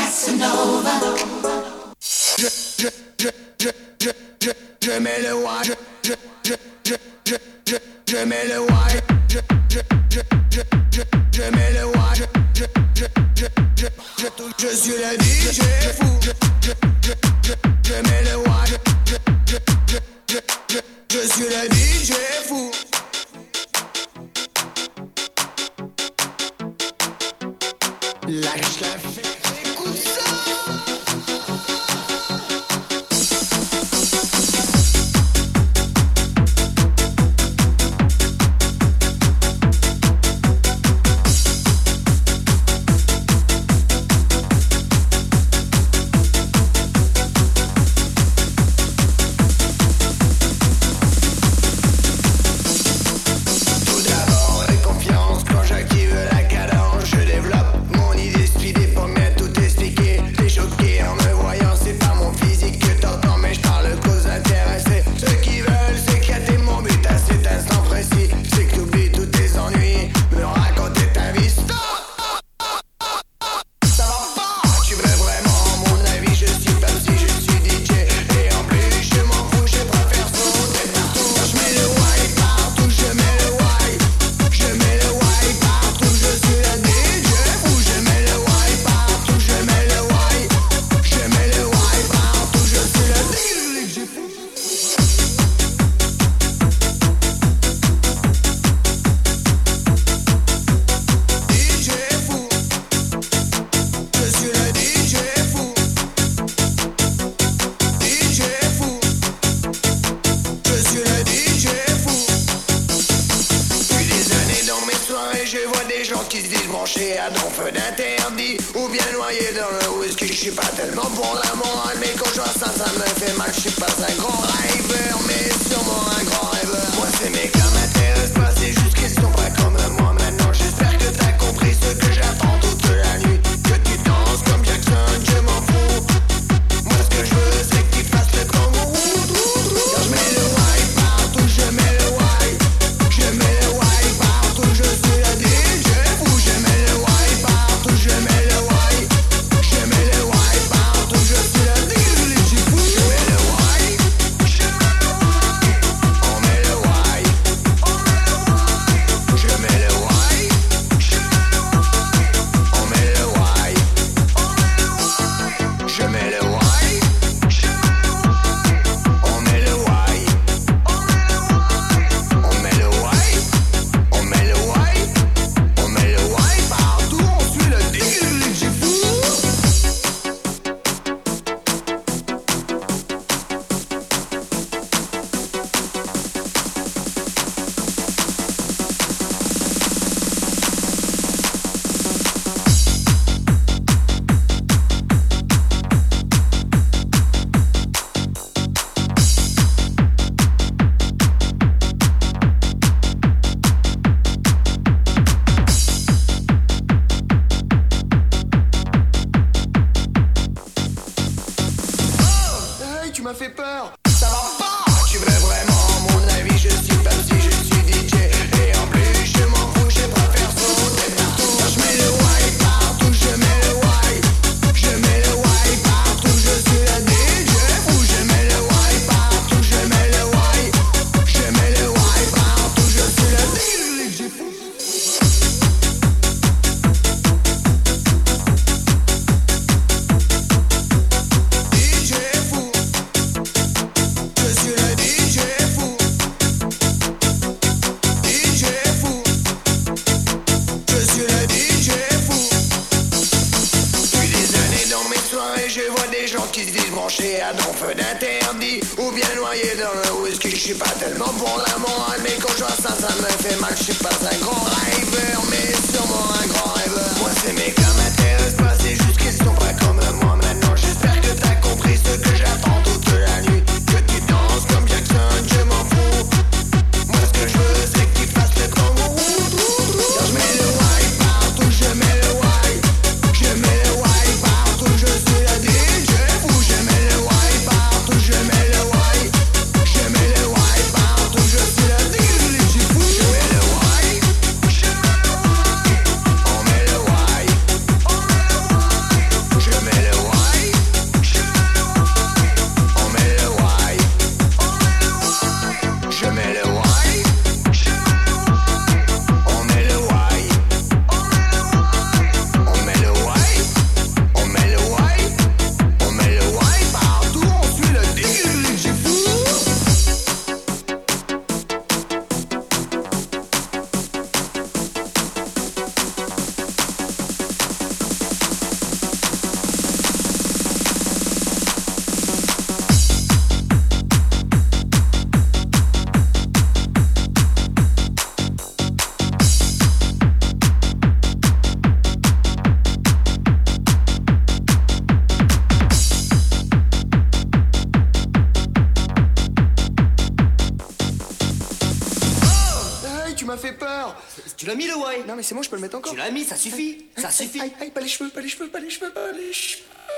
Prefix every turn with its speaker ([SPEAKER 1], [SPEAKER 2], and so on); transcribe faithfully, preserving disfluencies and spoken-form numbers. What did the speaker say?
[SPEAKER 1] Casanova.
[SPEAKER 2] Je, je, je, je, je, je, je mets le why. Je, je, je, je, je, je, je mets le why. Je, je, je, je, je, je mets le why. Je, je, je, je, je, je, je, je suis le D J fou. Je, je, je, je, je mets le why. Je, je, je, je, je, je, je suis le D J fou. Lâche la fête, écoute ça. Je mets le why. tu m'as fait peur.
[SPEAKER 1] Tu l'as mis le why?
[SPEAKER 2] Non mais c'est bon, je peux le mettre encore.
[SPEAKER 1] Tu l'as mis, ça suffit. Ça
[SPEAKER 2] Aïe,
[SPEAKER 1] suffit.
[SPEAKER 2] Aïe, aïe, pas les cheveux, pas les cheveux, pas les cheveux, pas les cheveux.